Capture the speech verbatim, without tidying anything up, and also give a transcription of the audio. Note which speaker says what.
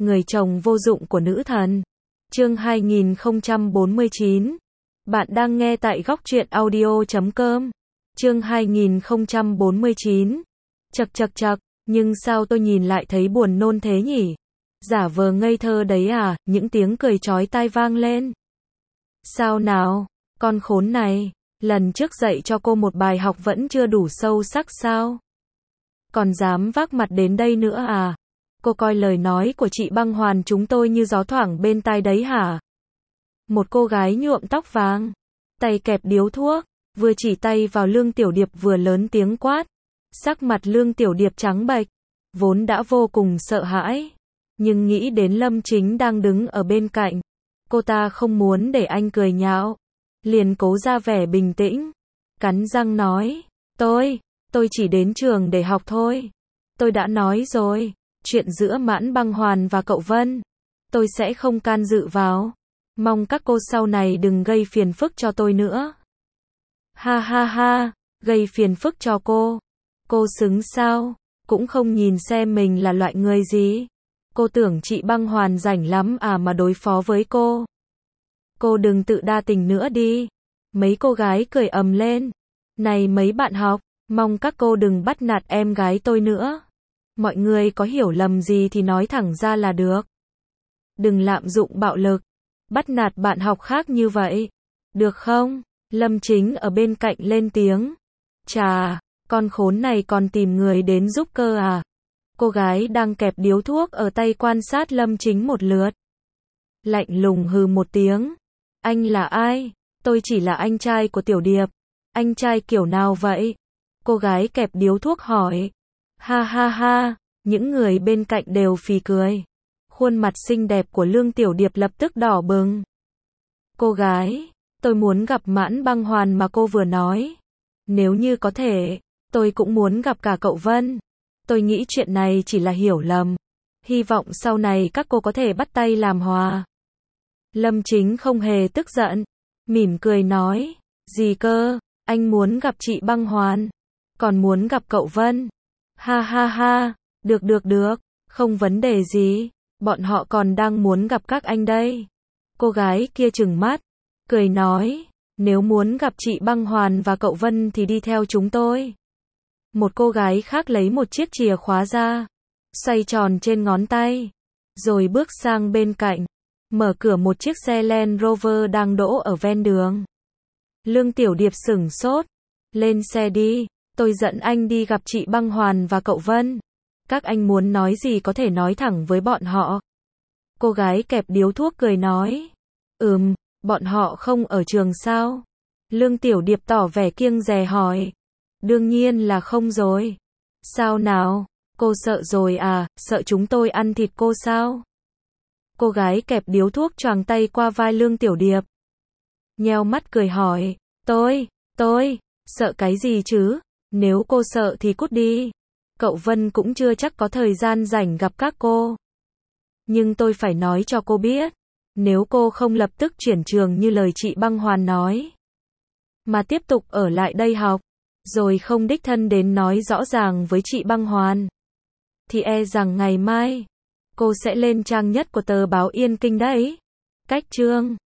Speaker 1: Người chồng vô dụng của nữ thần. Chương hai nghìn không trăm bốn mươi chín. Bạn đang nghe tại góc truyện audio chấm com. Chương hai nghìn không trăm bốn mươi chín. Chậc chậc chậc, nhưng sao tôi nhìn lại thấy buồn nôn thế nhỉ? Giả vờ ngây thơ đấy à? Những tiếng cười chói tai vang lên. Sao nào, con khốn này, lần trước dạy cho cô một bài học vẫn chưa đủ sâu sắc sao? Còn dám vác mặt đến đây nữa à? Cô coi lời nói của chị Băng Hoàn chúng tôi như gió thoảng bên tai đấy hả? Một cô gái nhuộm tóc vàng, tay kẹp điếu thuốc, vừa chỉ tay vào Lương Tiểu Điệp vừa lớn tiếng quát. Sắc mặt Lương Tiểu Điệp trắng bệch, vốn đã vô cùng sợ hãi, nhưng nghĩ đến Lâm Chính đang đứng ở bên cạnh, cô ta không muốn để anh cười nhạo, liền cố ra vẻ bình tĩnh, cắn răng nói, tôi, tôi chỉ đến trường để học thôi. Tôi đã nói rồi, chuyện giữa Mãn Băng Hoàn và cậu Vân, tôi sẽ không can dự vào. Mong các cô sau này đừng gây phiền phức cho tôi nữa. Ha ha ha, gây phiền phức cho cô. Cô xứng sao? Cũng không nhìn xem mình là loại người gì. Cô tưởng chị Băng Hoàn rảnh lắm à mà đối phó với cô. Cô đừng tự đa tình nữa đi. Mấy cô gái cười ầm lên. Này mấy bạn học, mong các cô đừng bắt nạt em gái tôi nữa. Mọi người có hiểu lầm gì thì nói thẳng ra là được. Đừng lạm dụng bạo lực, bắt nạt bạn học khác như vậy. Được không? Lâm Chính ở bên cạnh lên tiếng. Chà, con khốn này còn tìm người đến giúp cơ à? Cô gái đang kẹp điếu thuốc ở tay quan sát Lâm Chính một lượt. Lạnh lùng hừ một tiếng. Anh là ai? Tôi chỉ là anh trai của Tiểu Điệp. Anh trai kiểu nào vậy? Cô gái kẹp điếu thuốc hỏi. Ha ha ha, những người bên cạnh đều phì cười. Khuôn mặt xinh đẹp của Lương Tiểu Điệp lập tức đỏ bừng. Cô gái, tôi muốn gặp Mãn Băng Hoàn mà cô vừa nói. Nếu như có thể, tôi cũng muốn gặp cả cậu Vân. Tôi nghĩ chuyện này chỉ là hiểu lầm. Hy vọng sau này các cô có thể bắt tay làm hòa. Lâm Chính không hề tức giận, mỉm cười nói, gì cơ, anh muốn gặp chị Băng Hoàn, còn muốn gặp cậu Vân. Ha ha ha, được được được, không vấn đề gì, bọn họ còn đang muốn gặp các anh đây. Cô gái kia trừng mắt, cười nói, nếu muốn gặp chị Băng Hoàn và cậu Vân thì đi theo chúng tôi. Một cô gái khác lấy một chiếc chìa khóa ra, xoay tròn trên ngón tay, rồi bước sang bên cạnh, mở cửa một chiếc xe Land Rover đang đỗ ở ven đường. Lương Tiểu Điệp sửng sốt, lên xe đi, tôi dẫn anh đi gặp chị Băng Hoàn và cậu Vân. Các anh muốn nói gì có thể nói thẳng với bọn họ. Cô gái kẹp điếu thuốc cười nói, ừm, bọn họ không ở trường sao? Lương Tiểu Điệp tỏ vẻ kiêng dè hỏi. Đương nhiên là không rồi. Sao nào, cô sợ rồi à, sợ chúng tôi ăn thịt cô sao? Cô gái kẹp điếu thuốc choàng tay qua vai Lương Tiểu Điệp, nheo mắt cười hỏi, tôi, tôi, sợ cái gì chứ? Nếu cô sợ thì cút đi. Cậu Vân cũng chưa chắc có thời gian rảnh gặp các cô. Nhưng tôi phải nói cho cô biết, nếu cô không lập tức chuyển trường như lời chị Băng Hoàn nói, mà tiếp tục ở lại đây học, rồi không đích thân đến nói rõ ràng với chị Băng Hoàn, thì e rằng ngày mai, cô sẽ lên trang nhất của tờ báo Yên Kinh đấy. Cách chương